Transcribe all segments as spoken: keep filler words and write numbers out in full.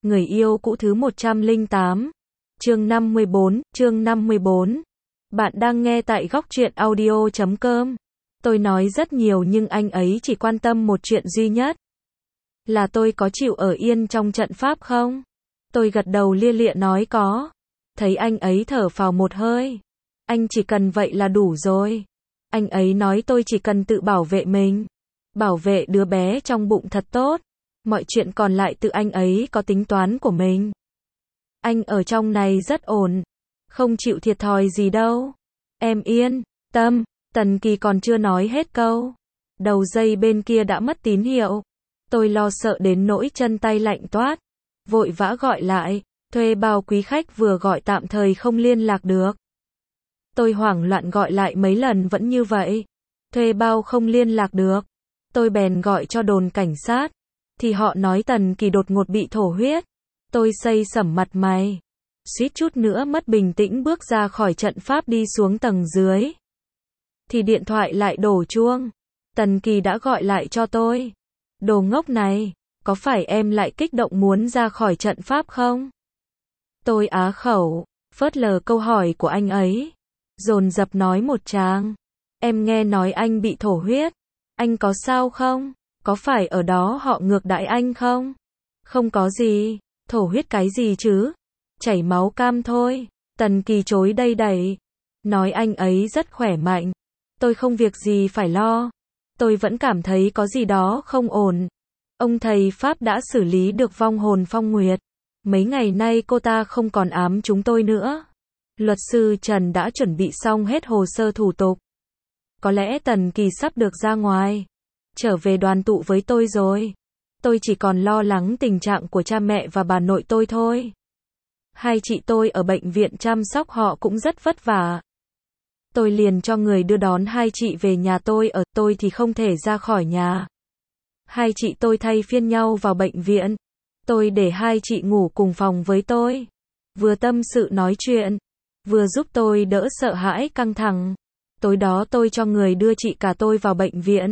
Người yêu cũ thứ một trăm lẻ tám. Chương năm mươi bốn, chương năm mươi bốn. Bạn đang nghe tại góc truyện audio chấm com. Tôi nói rất nhiều nhưng anh ấy chỉ quan tâm một chuyện duy nhất. Là tôi có chịu ở yên trong trận pháp không? Tôi gật đầu lia lịa nói có. Thấy anh ấy thở phào một hơi. Anh chỉ cần vậy là đủ rồi. Anh ấy nói tôi chỉ cần tự bảo vệ mình. Bảo vệ đứa bé trong bụng thật tốt. Mọi chuyện còn lại tự anh ấy có tính toán của mình. Anh ở trong này rất ổn. Không chịu thiệt thòi gì đâu. Em yên tâm. Tần Kỳ còn chưa nói hết câu. Đầu dây bên kia đã mất tín hiệu. Tôi lo sợ đến nỗi chân tay lạnh toát. Vội vã gọi lại. Thuê bao quý khách vừa gọi tạm thời không liên lạc được. Tôi hoảng loạn gọi lại mấy lần vẫn như vậy. Thuê bao không liên lạc được. Tôi bèn gọi cho đồn cảnh sát. Thì họ nói Tần Kỳ đột ngột bị thổ huyết. Tôi xây sẩm mặt mày. Suýt chút nữa mất bình tĩnh bước ra khỏi trận pháp đi xuống tầng dưới. Thì điện thoại lại đổ chuông. Tần Kỳ đã gọi lại cho tôi. Đồ ngốc này, có phải em lại kích động muốn ra khỏi trận pháp không? Tôi á khẩu, phớt lờ câu hỏi của anh ấy. Dồn dập nói một tràng. Em nghe nói anh bị thổ huyết. Anh có sao không? Có phải ở đó họ ngược đãi anh không? Không có gì. Thổ huyết cái gì chứ? Chảy máu cam thôi. Tần Kỳ chối đầy đẩy. Nói anh ấy rất khỏe mạnh. Tôi không việc gì phải lo. Tôi vẫn cảm thấy có gì đó không ổn. Ông thầy Pháp đã xử lý được vong hồn Phong Nguyệt. Mấy ngày nay cô ta không còn ám chúng tôi nữa. Luật sư Trần đã chuẩn bị xong hết hồ sơ thủ tục. Có lẽ Tần Kỳ sắp được ra ngoài. Trở về đoàn tụ với tôi rồi. Tôi chỉ còn lo lắng tình trạng của cha mẹ và bà nội tôi thôi. Hai chị tôi ở bệnh viện chăm sóc họ cũng rất vất vả. Tôi liền cho người đưa đón hai chị về nhà tôi ở, tôi thì không thể ra khỏi nhà. Hai chị tôi thay phiên nhau vào bệnh viện. Tôi để hai chị ngủ cùng phòng với tôi. Vừa tâm sự nói chuyện, vừa giúp tôi đỡ sợ hãi căng thẳng. Tối đó tôi cho người đưa chị cả tôi vào bệnh viện.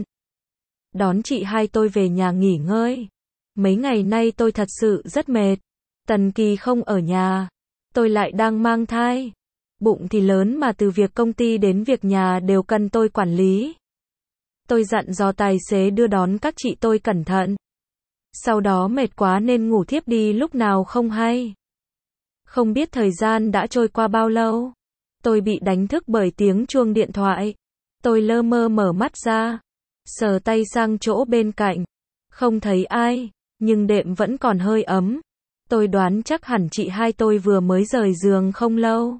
Đón chị hai tôi về nhà nghỉ ngơi. Mấy ngày nay tôi thật sự rất mệt. Tần Kỳ không ở nhà. Tôi lại đang mang thai. Bụng thì lớn mà từ việc công ty đến việc nhà đều cần tôi quản lý. Tôi dặn dò tài xế đưa đón các chị tôi cẩn thận. Sau đó mệt quá nên ngủ thiếp đi lúc nào không hay. Không biết thời gian đã trôi qua bao lâu. Tôi bị đánh thức bởi tiếng chuông điện thoại. Tôi lơ mơ mở mắt ra. Sờ tay sang chỗ bên cạnh. Không thấy ai. Nhưng đệm vẫn còn hơi ấm. Tôi đoán chắc hẳn chị hai tôi vừa mới rời giường không lâu.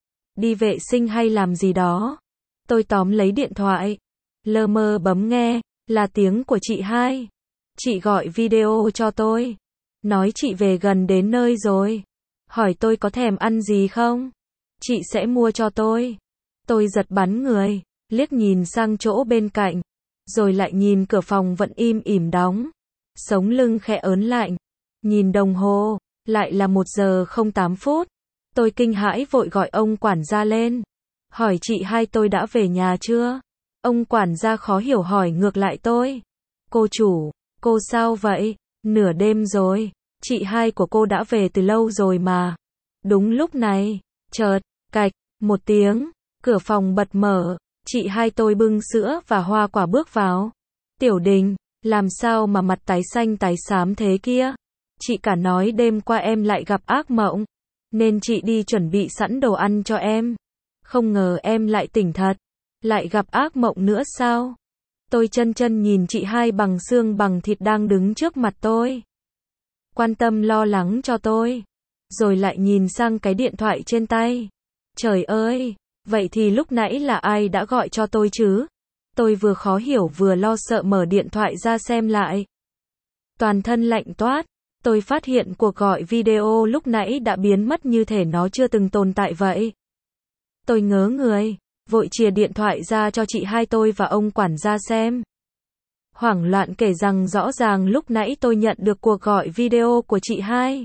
Đi vệ sinh hay làm gì đó. Tôi tóm lấy điện thoại. Lơ mơ bấm nghe. Là tiếng của chị hai. Chị gọi video cho tôi. Nói chị về gần đến nơi rồi. Hỏi tôi có thèm ăn gì không? Chị sẽ mua cho tôi. Tôi giật bắn người. Liếc nhìn sang chỗ bên cạnh. Rồi lại nhìn cửa phòng vẫn im ỉm đóng. Sống lưng khẽ ớn lạnh. Nhìn đồng hồ. Lại là một giờ không tám phút. Tôi kinh hãi vội gọi ông quản gia lên. Hỏi chị hai tôi đã về nhà chưa? Ông quản gia khó hiểu hỏi ngược lại tôi. Cô chủ, cô sao vậy? Nửa đêm rồi. Chị hai của cô đã về từ lâu rồi mà. Đúng lúc này, chợt, cạch, một tiếng, cửa phòng bật mở. Chị hai tôi bưng sữa và hoa quả bước vào. Tiểu Đình, làm sao mà mặt tái xanh tái xám thế kia? Chị cả nói đêm qua em lại gặp ác mộng. Nên chị đi chuẩn bị sẵn đồ ăn cho em. Không ngờ em lại tỉnh thật. Lại gặp ác mộng nữa sao? Tôi chân chân nhìn chị hai bằng xương bằng thịt đang đứng trước mặt tôi. Quan tâm lo lắng cho tôi. Rồi lại nhìn sang cái điện thoại trên tay. Trời ơi! Vậy thì lúc nãy là ai đã gọi cho tôi chứ? Tôi vừa khó hiểu vừa lo sợ mở điện thoại ra xem lại. Toàn thân lạnh toát. Tôi phát hiện cuộc gọi video lúc nãy đã biến mất như thể nó chưa từng tồn tại vậy. Tôi ngớ người, vội chìa điện thoại ra cho chị hai tôi và ông quản gia xem. Hoảng loạn kể rằng rõ ràng lúc nãy tôi nhận được cuộc gọi video của chị hai.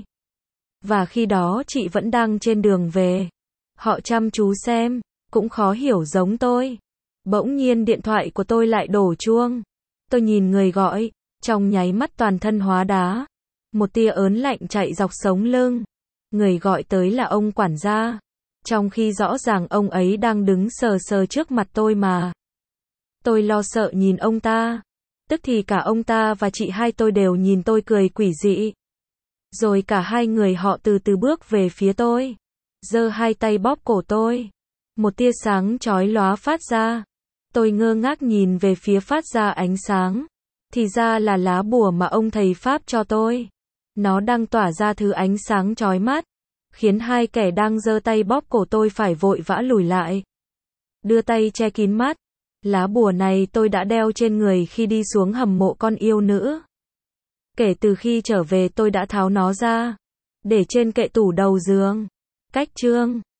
Và khi đó chị vẫn đang trên đường về. Họ chăm chú xem, cũng khó hiểu giống tôi. Bỗng nhiên điện thoại của tôi lại đổ chuông. Tôi nhìn người gọi, trong nháy mắt toàn thân hóa đá. Một tia ớn lạnh chạy dọc sống lưng. Người gọi tới là ông quản gia. Trong khi rõ ràng ông ấy đang đứng sờ sờ trước mặt tôi mà. Tôi lo sợ nhìn ông ta. Tức thì cả ông ta và chị hai tôi đều nhìn tôi cười quỷ dị. Rồi cả hai người họ từ từ bước về phía tôi. Giơ hai tay bóp cổ tôi. Một tia sáng chói lóa phát ra. Tôi ngơ ngác nhìn về phía phát ra ánh sáng. Thì ra là lá bùa mà ông thầy Pháp cho tôi. Nó đang tỏa ra thứ ánh sáng chói mắt. Khiến hai kẻ đang giơ tay bóp cổ tôi phải vội vã lùi lại. Đưa tay che kín mắt. Lá bùa này tôi đã đeo trên người khi đi xuống hầm mộ con yêu nữ. Kể từ khi trở về tôi đã tháo nó ra. Để trên kệ tủ đầu giường. Cách chương